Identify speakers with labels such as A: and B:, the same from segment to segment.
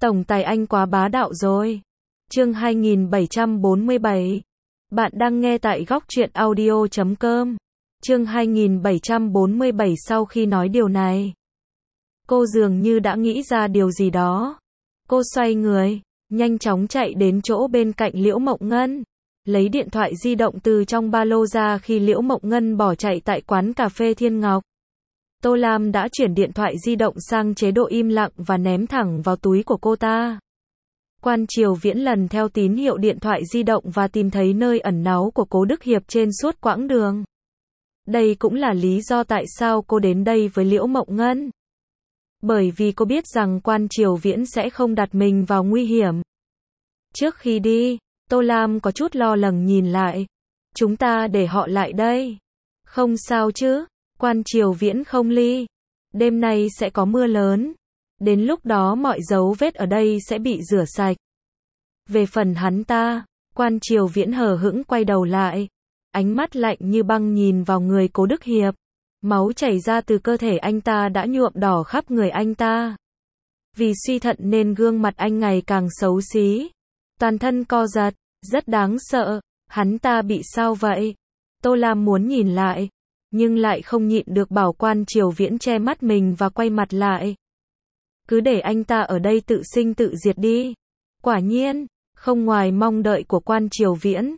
A: Tổng tài anh quá bá đạo rồi. Chương 2747. Bạn đang nghe tại góc truyện audio.com. Chương 2747. Sau khi nói điều này, cô dường như đã nghĩ ra điều gì đó. Cô xoay người, nhanh chóng chạy đến chỗ bên cạnh Liễu Mộng Ngân, lấy điện thoại di động từ trong ba lô ra. Khi Liễu Mộng Ngân bỏ chạy tại quán cà phê Thiên Ngọc, Tô Lam đã chuyển điện thoại di động sang chế độ im lặng và ném thẳng vào túi của cô ta. Quan Triều Viễn lần theo tín hiệu điện thoại di động và tìm thấy nơi ẩn náu của Cố Đức Hiệp trên suốt quãng đường. Đây cũng là lý do tại sao cô đến đây với Liễu Mộng Ngân. Bởi vì cô biết rằng Quan Triều Viễn sẽ không đặt mình vào nguy hiểm. Trước khi đi, Tô Lam có chút lo lắng nhìn lại. Chúng ta để họ lại đây. Không sao chứ? Quan Triều Viễn không ly. Đêm nay sẽ có mưa lớn. Đến lúc đó mọi dấu vết ở đây sẽ bị rửa sạch. Về phần hắn ta, Quan Triều Viễn hờ hững quay đầu lại. Ánh mắt lạnh như băng nhìn vào người Cố Đức Hiệp. Máu chảy ra từ cơ thể anh ta đã nhuộm đỏ khắp người anh ta. Vì suy thận nên gương mặt anh ngày càng xấu xí. Toàn thân co giật, rất đáng sợ. Hắn ta bị sao vậy? Tô Lam muốn nhìn lại, nhưng lại không nhịn được bảo Quan Triều Viễn che mắt mình và quay mặt lại. Cứ để anh ta ở đây tự sinh tự diệt đi. Quả nhiên, không ngoài mong đợi của Quan Triều Viễn.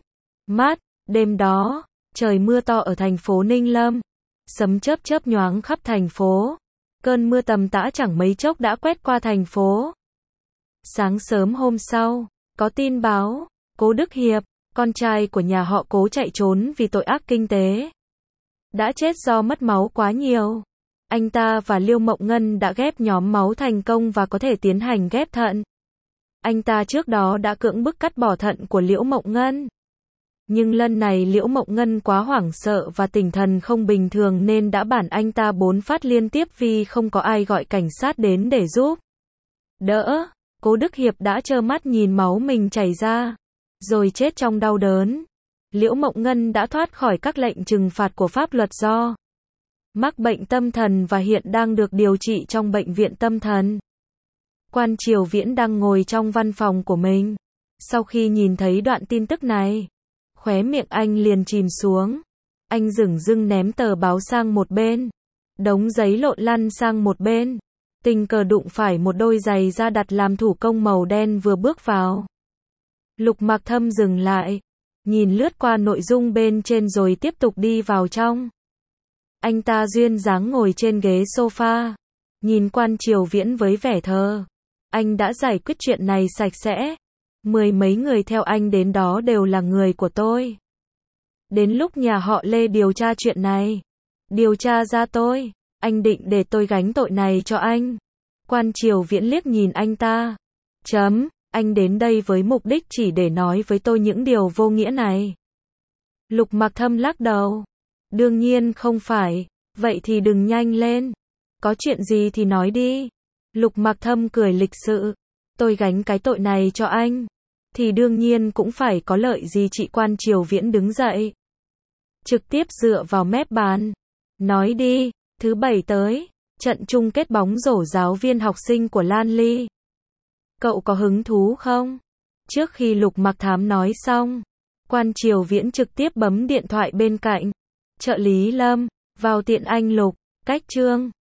A: Đêm đó, trời mưa to ở thành phố Ninh Lâm. Sấm chớp chớp nhoáng khắp thành phố. Cơn mưa tầm tã chẳng mấy chốc đã quét qua thành phố. Sáng sớm hôm sau, có tin báo, Cố Đức Hiệp, con trai của nhà họ Cố chạy trốn vì tội ác kinh tế. Đã chết do mất máu quá nhiều. Anh ta và Liễu Mộng Ngân đã ghép nhóm máu thành công và có thể tiến hành ghép thận. Anh ta trước đó đã cưỡng bức cắt bỏ thận của Liễu Mộng Ngân. Nhưng lần này Liễu Mộng Ngân quá hoảng sợ và tinh thần không bình thường nên đã bắn anh ta 4 phát liên tiếp vì không có ai gọi cảnh sát đến để giúp đỡ. Cố Đức Hiệp đã trơ mắt nhìn máu mình chảy ra, rồi chết trong đau đớn. Liễu Mộng Ngân đã thoát khỏi các lệnh trừng phạt của pháp luật do mắc bệnh tâm thần và hiện đang được điều trị trong bệnh viện tâm thần. Quan Triều Viễn đang ngồi trong văn phòng của mình. Sau khi nhìn thấy đoạn tin tức này, khóe miệng anh liền chìm xuống. Anh dửng dưng ném tờ báo sang một bên, đống giấy lộn lăn sang một bên. Tình cờ đụng phải một đôi giày da đặt làm thủ công màu đen vừa bước vào. Lục Mặc Thâm dừng lại, nhìn lướt qua nội dung bên trên rồi tiếp tục đi vào trong. Anh ta duyên dáng ngồi trên ghế sofa, nhìn Quan Triều Viễn với vẻ thờ. Anh đã giải quyết chuyện này sạch sẽ. 10 mấy người theo anh đến đó đều là người của tôi. Đến lúc nhà họ Lê điều tra chuyện này, điều tra ra tôi, anh định để tôi gánh tội này cho anh. Quan Triều Viễn liếc nhìn anh ta. Anh đến đây với mục đích chỉ để nói với tôi những điều vô nghĩa này. Lục Mặc Thâm lắc đầu. Đương nhiên không phải. Vậy thì đừng nhanh lên. Có chuyện gì thì nói đi. Lục Mặc Thâm cười lịch sự. Tôi gánh cái tội này cho anh, thì đương nhiên cũng phải có lợi gì chị. Quan Triều Viễn đứng dậy, trực tiếp dựa vào mép bàn. Nói đi, thứ Bảy tới, trận chung kết bóng rổ giáo viên học sinh của Lan Ly. Cậu có hứng thú không? Trước khi Lục Mặc Thám nói xong, Quan Triều Viễn trực tiếp bấm điện thoại bên cạnh. Trợ lý Lâm, vào tiện anh Lục, cách chương.